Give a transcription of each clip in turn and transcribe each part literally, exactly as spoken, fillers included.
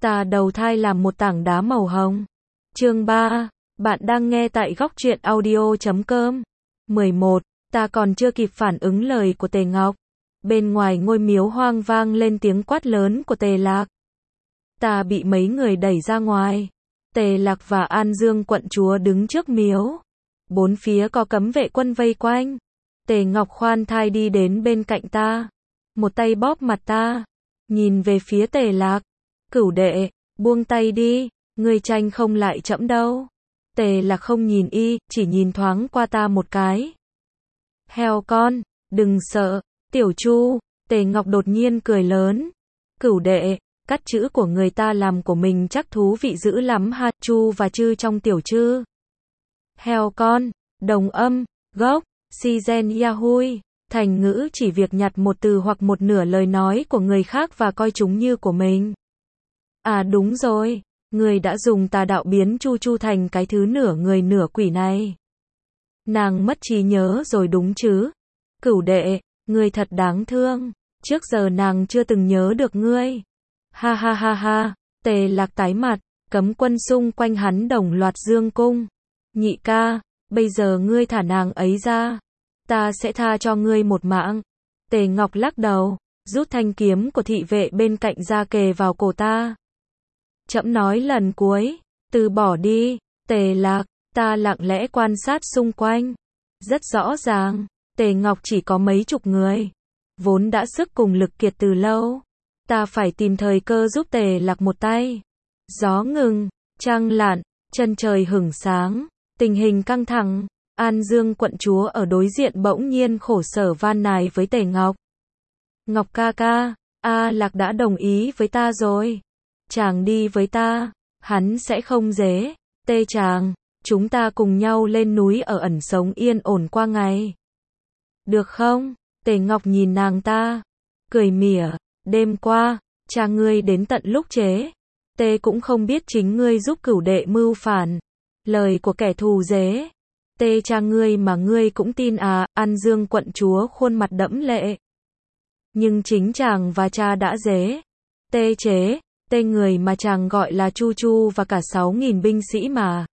Ta đầu thai làm một tảng đá màu hồng. Chương ba. Bạn đang nghe tại góc truyện audio chấm com. mười một. Ta còn chưa kịp phản ứng lời của Tề Ngọc. Bên ngoài ngôi miếu hoang vang lên tiếng quát lớn của Tề Lạc. Ta bị mấy người đẩy ra ngoài. Tề Lạc và An Dương quận chúa đứng trước miếu. Bốn phía có cấm vệ quân vây quanh. Tề Ngọc khoan thai đi đến bên cạnh ta. Một tay bóp mặt ta. Nhìn về phía Tề Lạc. Cửu đệ, buông tay đi, ngươi tranh không lại trẫm đâu. Tề Lạc không nhìn y, chỉ nhìn thoáng qua ta một cái. Heo con, đừng sợ, Tiểu Chu. Tề Ngọc đột nhiên cười lớn. Cửu đệ, cắt chữ của người ta làm của mình chắc thú vị dữ lắm ha. Chu và chư trong Tiểu Chư. Heo con, đồng âm, gốc, si gen yahui. Thành ngữ chỉ việc nhặt một từ hoặc một nửa lời nói của người khác và coi chúng như của mình. À đúng rồi, người đã dùng tà đạo biến Chu Chu thành cái thứ nửa người nửa quỷ này. Nàng mất trí nhớ rồi đúng chứ? Cửu đệ, ngươi thật đáng thương, trước giờ nàng chưa từng nhớ được ngươi. Ha ha ha ha, Tề Lạc tái mặt, cấm quân xung quanh hắn đồng loạt dương cung. Nhị ca, bây giờ ngươi thả nàng ấy ra, ta sẽ tha cho ngươi một mạng. Tề Ngọc lắc đầu, rút thanh kiếm của thị vệ bên cạnh ra kề vào cổ ta. Trẫm nói lần cuối, từ bỏ đi. Tề Lạc, ta lặng lẽ quan sát xung quanh. Rất rõ ràng, Tề Ngọc chỉ có mấy chục người, vốn đã sức cùng lực kiệt từ lâu. Ta phải tìm thời cơ giúp Tề Lạc một tay. Gió ngừng, trăng lặn, chân trời hửng sáng, tình hình căng thẳng. An Dương quận chúa ở đối diện bỗng nhiên khổ sở van nài với Tề Ngọc. Ngọc ca ca, A Lạc đã đồng ý với ta rồi. Chàng đi với ta, hắn sẽ không dễ. Tê chàng, chúng ta cùng nhau lên núi ở ẩn sống yên ổn qua ngày. Được không? Tề Ngọc nhìn nàng ta, cười mỉa. Đêm qua, cha ngươi đến tận lúc chế. Tê cũng không biết chính ngươi giúp cửu đệ mưu phản. Lời của kẻ thù dế. Tê cha ngươi mà ngươi cũng tin à? An Dương quận chúa khuôn mặt đẫm lệ. Nhưng chính chàng và cha đã dế. Tê chế. Tê người mà chàng gọi là Chu Chu và cả sáu nghìn binh sĩ mà.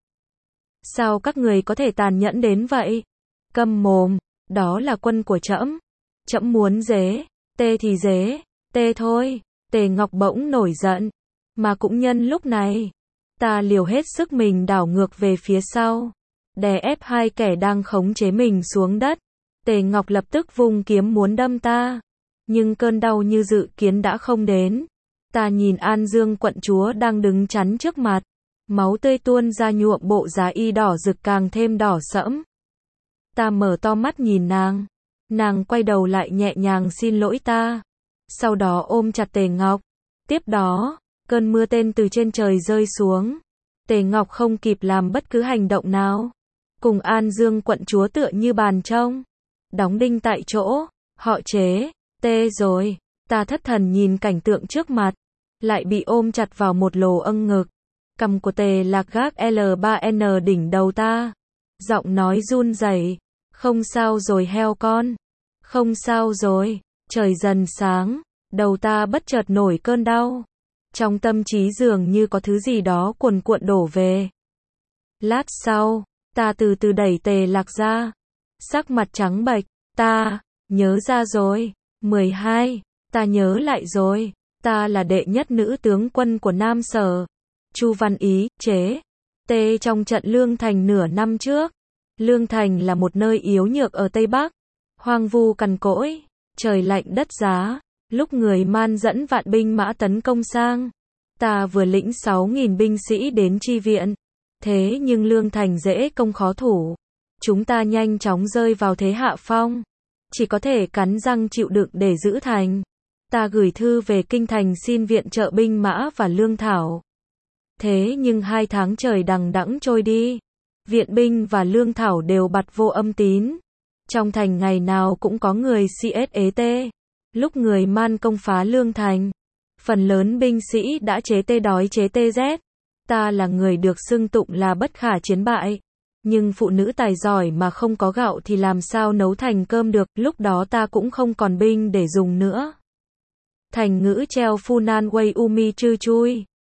Sao các người có thể tàn nhẫn đến vậy? Câm mồm, đó là quân của trẫm. Trẫm muốn dế, tê thì dế, tê thôi. Tề Ngọc bỗng nổi giận. Mà cũng nhân lúc này, ta liều hết sức mình đảo ngược về phía sau, đè ép hai kẻ đang khống chế mình xuống đất. Tề Ngọc lập tức vung kiếm muốn đâm ta, nhưng cơn đau như dự kiến đã không đến. Ta nhìn An Dương quận chúa đang đứng chắn trước mặt, máu tươi tuôn ra nhuộm bộ giá y đỏ rực càng thêm đỏ sẫm. Ta mở to mắt nhìn nàng, nàng quay đầu lại nhẹ nhàng xin lỗi ta, sau đó ôm chặt Tề Ngọc. Tiếp đó, cơn mưa tên từ trên trời rơi xuống. Tề Ngọc không kịp làm bất cứ hành động nào, cùng An Dương quận chúa tựa như bàn trông, đóng đinh tại chỗ. Họ chế, tê rồi. Ta thất thần nhìn cảnh tượng trước mặt, lại bị ôm chặt vào một lồ âng ngực. Cằm của Tề Lạc gác L ba N đỉnh đầu ta, giọng nói run rẩy. Không sao rồi heo con, không sao rồi. Trời dần sáng, đầu ta bất chợt nổi cơn đau. Trong tâm trí dường như có thứ gì đó cuồn cuộn đổ về. Lát sau, ta từ từ đẩy Tề Lạc ra, sắc mặt trắng bệch. Ta nhớ ra rồi. mười hai. Ta nhớ lại rồi, ta là đệ nhất nữ tướng quân của Nam Sở. Chu Văn Ý, chế. Tê trong trận Lương Thành nửa năm trước. Lương Thành là một nơi yếu nhược ở Tây Bắc, hoang vu cằn cỗi, trời lạnh đất giá. Lúc người Man dẫn vạn binh mã tấn công sang, ta vừa lĩnh sáu nghìn binh sĩ đến chi viện. Thế nhưng Lương Thành dễ công khó thủ, chúng ta nhanh chóng rơi vào thế hạ phong, chỉ có thể cắn răng chịu đựng để giữ thành. Ta gửi thư về kinh thành xin viện trợ binh mã và lương thảo. Thế nhưng hai tháng trời đằng đẵng trôi đi, viện binh và lương thảo đều bặt vô âm tín. Trong thành ngày nào cũng có người chết. Lúc người Man công phá Lương Thành, phần lớn binh sĩ đã chế tê đói chế tê rét. Ta là người được xưng tụng là bất khả chiến bại, nhưng phụ nữ tài giỏi mà không có gạo thì làm sao nấu thành cơm được. Lúc đó ta cũng không còn binh để dùng nữa. Thành ngữ treo Funan Wei Umi Chư Chui,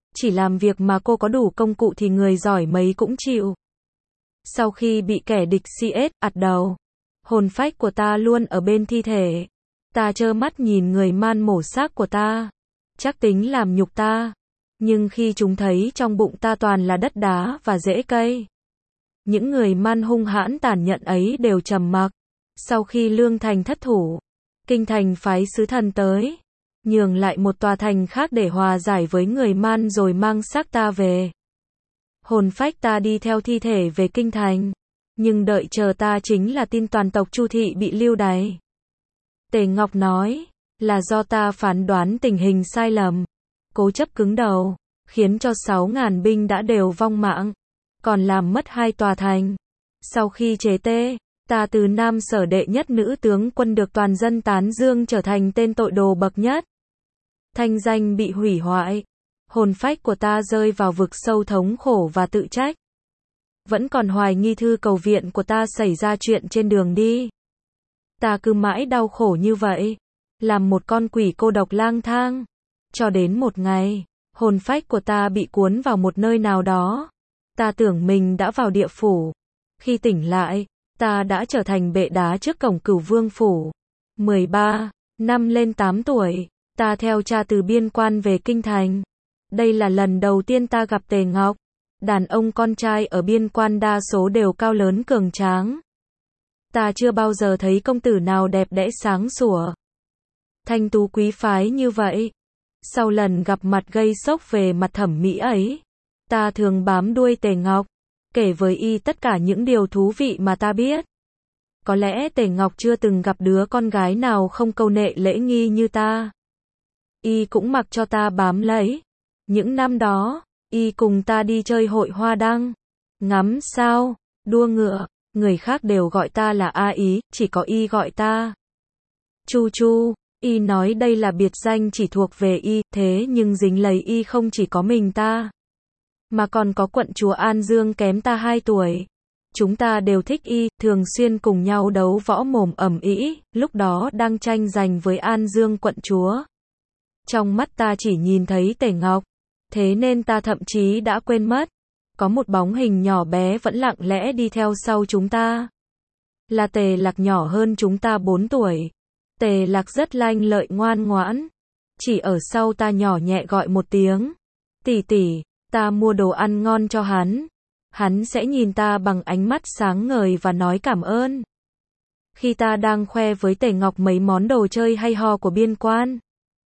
Chỉ làm việc mà cô có đủ công cụ thì người giỏi mấy cũng chịu. Sau khi bị kẻ địch xê ét ạt đầu, hồn phách của ta luôn ở bên thi thể. Ta trơ mắt nhìn người man mổ xác của ta, chắc tính làm nhục ta. Nhưng khi chúng thấy trong bụng ta toàn là đất đá và rễ cây, những người man hung hãn tàn nhẫn ấy đều trầm mặc. Sau khi Lương Thành thất thủ, Kinh Thành phái sứ thần tới, nhường lại một tòa thành khác để hòa giải với người man rồi mang xác ta về. Hồn phách ta đi theo thi thể về Kinh Thành, nhưng đợi chờ ta chính là tin toàn tộc Chu Thị bị lưu đày. Tề Ngọc nói, là do ta phán đoán tình hình sai lầm, cố chấp cứng đầu, khiến cho sáu ngàn binh đã đều vong mạng, còn làm mất hai tòa thành. Sau khi chế tê, ta từ Nam Sở đệ nhất nữ tướng quân được toàn dân tán dương trở thành tên tội đồ bậc nhất. Thanh danh bị hủy hoại, hồn phách của ta rơi vào vực sâu thống khổ và tự trách. Vẫn còn hoài nghi thư cầu viện của ta xảy ra chuyện trên đường đi. Ta cứ mãi đau khổ như vậy, làm một con quỷ cô độc lang thang. Cho đến một ngày, hồn phách của ta bị cuốn vào một nơi nào đó. Ta tưởng mình đã vào địa phủ. Khi tỉnh lại, ta đã trở thành bệ đá trước cổng Cửu Vương phủ. mười ba năm lên tám tuổi, ta theo cha từ biên quan về Kinh Thành. Đây là lần đầu tiên ta gặp Tề Ngọc. Đàn ông con trai ở biên quan đa số đều cao lớn cường tráng. Ta chưa bao giờ thấy công tử nào đẹp đẽ sáng sủa, thanh tú quý phái như vậy. Sau lần gặp mặt gây sốc về mặt thẩm mỹ ấy, ta thường bám đuôi Tề Ngọc, kể với y tất cả những điều thú vị mà ta biết. Có lẽ Tề Ngọc chưa từng gặp đứa con gái nào không câu nệ lễ nghi như ta. Y cũng mặc cho ta bám lấy. Những năm đó, y cùng ta đi chơi hội hoa đăng, ngắm sao, đua ngựa, người khác đều gọi ta là A Ý, chỉ có y gọi ta Chu Chu. Y nói đây là biệt danh chỉ thuộc về y, thế nhưng dính lấy y không chỉ có mình ta, mà còn có quận chúa An Dương kém ta hai tuổi. Chúng ta đều thích y, thường xuyên cùng nhau đấu võ mồm ầm ĩ, lúc đó đang tranh giành với An Dương quận chúa. Trong mắt ta chỉ nhìn thấy Tề Ngọc, thế nên ta thậm chí đã quên mất. Có một bóng hình nhỏ bé vẫn lặng lẽ đi theo sau chúng ta. Là Tề Lạc nhỏ hơn chúng ta bốn tuổi. Tề Lạc rất lanh lợi ngoan ngoãn. Chỉ ở sau ta nhỏ nhẹ gọi một tiếng. Tỷ tỷ, ta mua đồ ăn ngon cho hắn. Hắn sẽ nhìn ta bằng ánh mắt sáng ngời và nói cảm ơn. Khi ta đang khoe với Tề Ngọc mấy món đồ chơi hay ho của biên quan,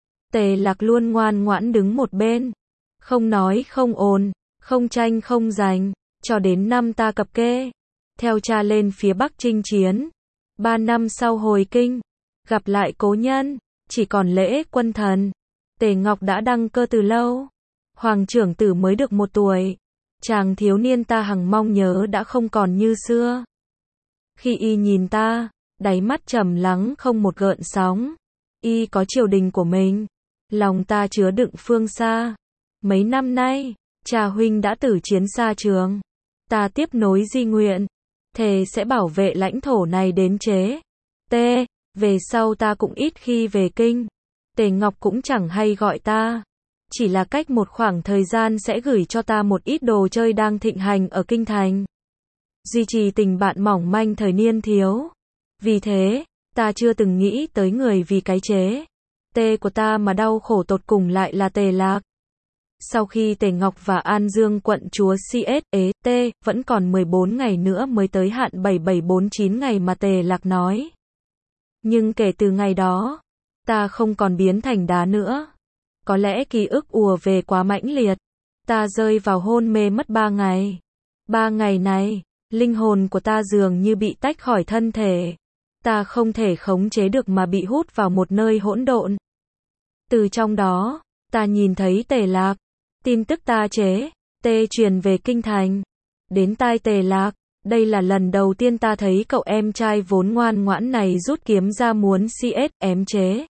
Tề Lạc luôn ngoan ngoãn đứng một bên. Không nói không ồn, không tranh không giành, cho đến năm ta cập kê, theo cha lên phía Bắc chinh chiến. Ba năm sau hồi kinh, gặp lại cố nhân, chỉ còn lễ quân thần. Tề Ngọc đã đăng cơ từ lâu. Hoàng trưởng tử mới được một tuổi. Chàng thiếu niên ta hằng mong nhớ đã không còn như xưa. Khi y nhìn ta, đáy mắt trầm lắng không một gợn sóng. Y có triều đình của mình. Lòng ta chứa đựng phương xa. Mấy năm nay, cha huynh đã tử chiến xa trường. Ta tiếp nối di nguyện, thề sẽ bảo vệ lãnh thổ này đến chế. T. Về sau ta cũng ít khi về kinh. Tề Ngọc cũng chẳng hay gọi ta. Chỉ là cách một khoảng thời gian sẽ gửi cho ta một ít đồ chơi đang thịnh hành ở Kinh Thành. Duy trì tình bạn mỏng manh thời niên thiếu. Vì thế, ta chưa từng nghĩ tới người vì cái chế T của ta mà đau khổ tột cùng lại là Tề Lạc. Sau khi Tề Ngọc và An Dương quận chúa xê ét ế T, vẫn còn mười bốn ngày nữa mới tới hạn bảy bảy bốn chín ngày mà Tề Lạc nói. Nhưng kể từ ngày đó, ta không còn biến thành đá nữa. Có lẽ ký ức ùa về quá mãnh liệt. Ta rơi vào hôn mê mất ba ngày. Ba ngày này, linh hồn của ta dường như bị tách khỏi thân thể. Ta không thể khống chế được mà bị hút vào một nơi hỗn độn. Từ trong đó, ta nhìn thấy Tề Lạc. Tin tức ta chế Tê truyền về Kinh Thành. Đến tai Tề Lạc, đây là lần đầu tiên ta thấy cậu em trai vốn ngoan ngoãn này rút kiếm ra muốn xê ét ém chế.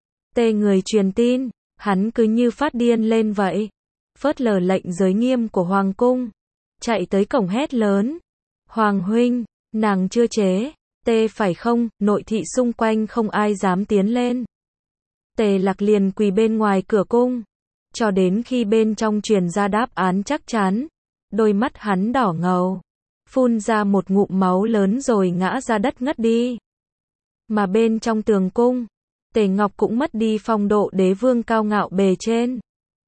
Tê người truyền tin, hắn cứ như phát điên lên vậy. Phớt lờ lệnh giới nghiêm của Hoàng cung. Chạy tới cổng hét lớn. Hoàng huynh, nàng chưa chế Tê phải không? Nội thị xung quanh không ai dám tiến lên. Tề Lạc liền quỳ bên ngoài cửa cung. cho đến khi bên trong truyền ra đáp án chắc chắn. Đôi mắt hắn đỏ ngầu, phun ra một ngụm máu lớn rồi ngã ra đất ngất đi. Mà bên trong tường cung, Tề Ngọc cũng mất đi phong độ đế vương cao ngạo bề trên.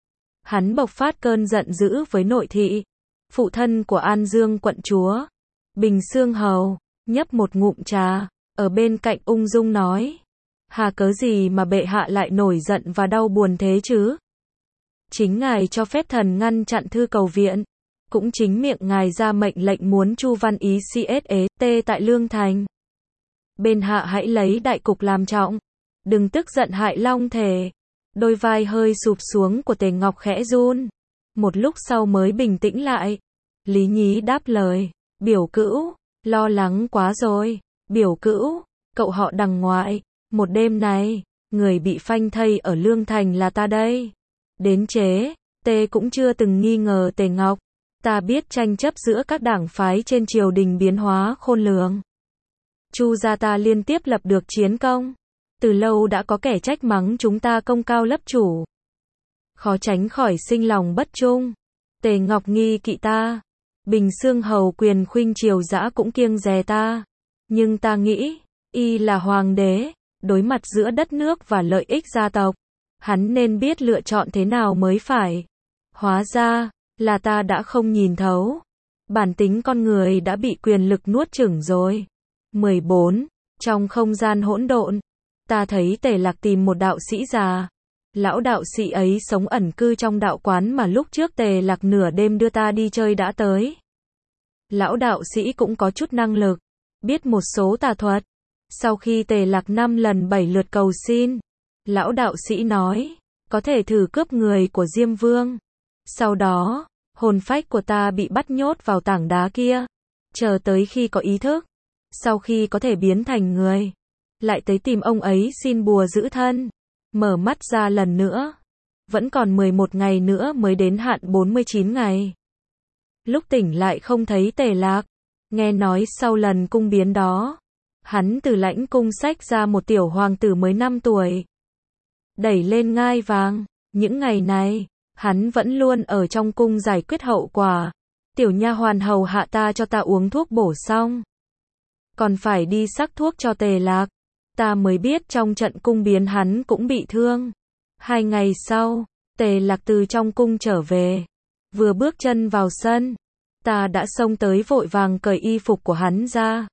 Hắn bộc phát cơn giận dữ với nội thị, phụ thân của An Dương quận chúa, Bình Xương Hầu, nhấp một ngụm trà, ở bên cạnh ung dung nói: hà cớ gì mà bệ hạ lại nổi giận và đau buồn thế chứ? Chính ngài cho phép thần ngăn chặn thư cầu viện, cũng chính miệng ngài ra mệnh lệnh muốn Chu Văn Ý cét tại Lương Thành. Bên hạ hãy lấy đại cục làm trọng, đừng tức giận hại long thể. Đôi vai hơi sụp xuống của Tề Ngọc khẽ run, một lúc sau mới bình tĩnh lại. Lý Nhí đáp lời: biểu cữu, lo lắng quá rồi. Biểu cữu, cậu họ đằng ngoại, một đêm này, người bị phanh thây ở Lương Thành là ta đây. Đến chế, tê cũng chưa từng nghi ngờ Tề Ngọc. Ta biết tranh chấp giữa các đảng phái trên triều đình biến hóa khôn lường. Chu gia ta liên tiếp lập được chiến công. Từ lâu đã có kẻ trách mắng chúng ta công cao lấp chủ. Khó tránh khỏi sinh lòng bất trung. Tề Ngọc nghi kỵ ta. Bình Xương Hầu quyền khuynh triều dã cũng kiêng dè ta. Nhưng ta nghĩ, y là hoàng đế, đối mặt giữa đất nước và lợi ích gia tộc, hắn nên biết lựa chọn thế nào mới phải. Hóa ra, là ta đã không nhìn thấu. Bản tính con người đã bị quyền lực nuốt chửng rồi. mười bốn. Trong không gian hỗn độn, ta thấy Tề Lạc tìm một đạo sĩ già. Lão đạo sĩ ấy sống ẩn cư trong đạo quán mà lúc trước Tề Lạc nửa đêm đưa ta đi chơi đã tới. Lão đạo sĩ cũng có chút năng lực, biết một số tà thuật. Sau khi Tề Lạc năm lần bảy lượt cầu xin, lão đạo sĩ nói, có thể thử cướp người của Diêm Vương. Sau đó, hồn phách của ta bị bắt nhốt vào tảng đá kia, chờ tới khi có ý thức, sau khi có thể biến thành người, lại tới tìm ông ấy xin bùa giữ thân. Mở mắt ra lần nữa, vẫn còn mười một ngày nữa mới đến hạn bốn mươi chín ngày. Lúc tỉnh lại không thấy Tề Lạc, nghe nói sau lần cung biến đó, hắn từ lãnh cung xách ra một tiểu hoàng tử mới năm tuổi, đẩy lên ngai vàng. Những ngày này, hắn vẫn luôn ở trong cung giải quyết hậu quả. Tiểu nha hoàn hầu hạ ta cho ta uống thuốc bổ xong, còn phải đi sắc thuốc cho Tề Lạc. Ta mới biết trong trận cung biến hắn cũng bị thương. Hai ngày sau, Tề Lạc từ trong cung trở về. Vừa bước chân vào sân, ta đã xông tới vội vàng cởi y phục của hắn ra.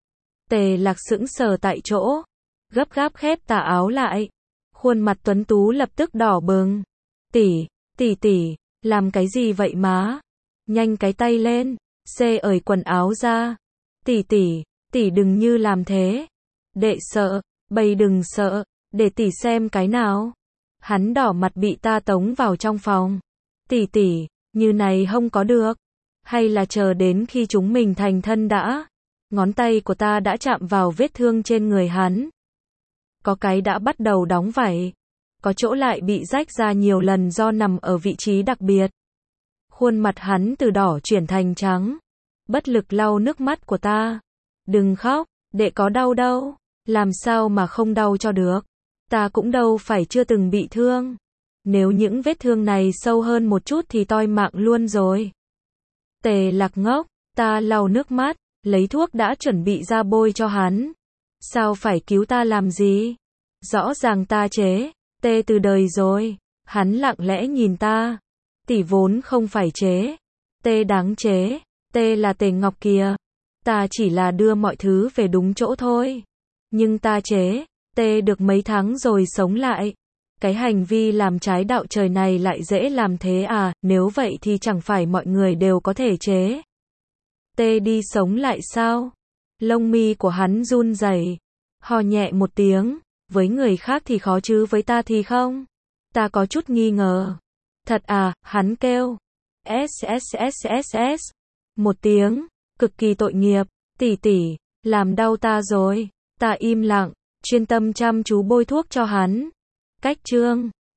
Tề Lạc sững sờ tại chỗ, gấp gáp khép tà áo lại. Khuôn mặt tuấn tú lập tức đỏ bừng. Tỷ, tỷ tỷ, làm cái gì vậy má? Nhanh cái tay lên, xê ởi quần áo ra. Tỷ tỷ, tỷ đừng như làm thế. Đệ sợ, bầy đừng sợ, để tỷ xem cái nào. Hắn đỏ mặt bị ta tống vào trong phòng. Tỷ tỷ, như này không có được. Hay là chờ đến khi chúng mình thành thân đã. Ngón tay của ta đã chạm vào vết thương trên người hắn. Có cái đã bắt đầu đóng vảy. Có chỗ lại bị rách ra nhiều lần do nằm ở vị trí đặc biệt. Khuôn mặt hắn từ đỏ chuyển thành trắng. Bất lực lau nước mắt của ta. Đừng khóc, đệ có đau đâu. Làm sao mà không đau cho được. Ta cũng đâu phải chưa từng bị thương. Nếu những vết thương này sâu hơn một chút thì toi mạng luôn rồi. Tề Lạc ngốc, ta lau nước mắt, lấy thuốc đã chuẩn bị ra bôi cho hắn. Sao phải cứu ta làm gì? Rõ ràng ta chế, tê từ đời rồi. Hắn lặng lẽ nhìn ta. Tỷ vốn không phải chế. Tê đáng chế. Tê là Tề Ngọc kìa. Ta chỉ là đưa mọi thứ về đúng chỗ thôi. Nhưng ta chế, tê được mấy tháng rồi sống lại. Cái hành vi làm trái đạo trời này lại dễ làm thế à? Nếu vậy thì chẳng phải mọi người đều có thể chế. Tê đi sống lại sao? Lông mi của hắn run rẩy, hò nhẹ một tiếng. Với người khác thì khó chứ với ta thì không. Ta có chút nghi ngờ. Thật à? Hắn kêu. S S S S S. Một tiếng, cực kỳ tội nghiệp. Tỷ tỷ, làm đau ta rồi. Ta im lặng, chuyên tâm chăm chú bôi thuốc cho hắn. Cách chương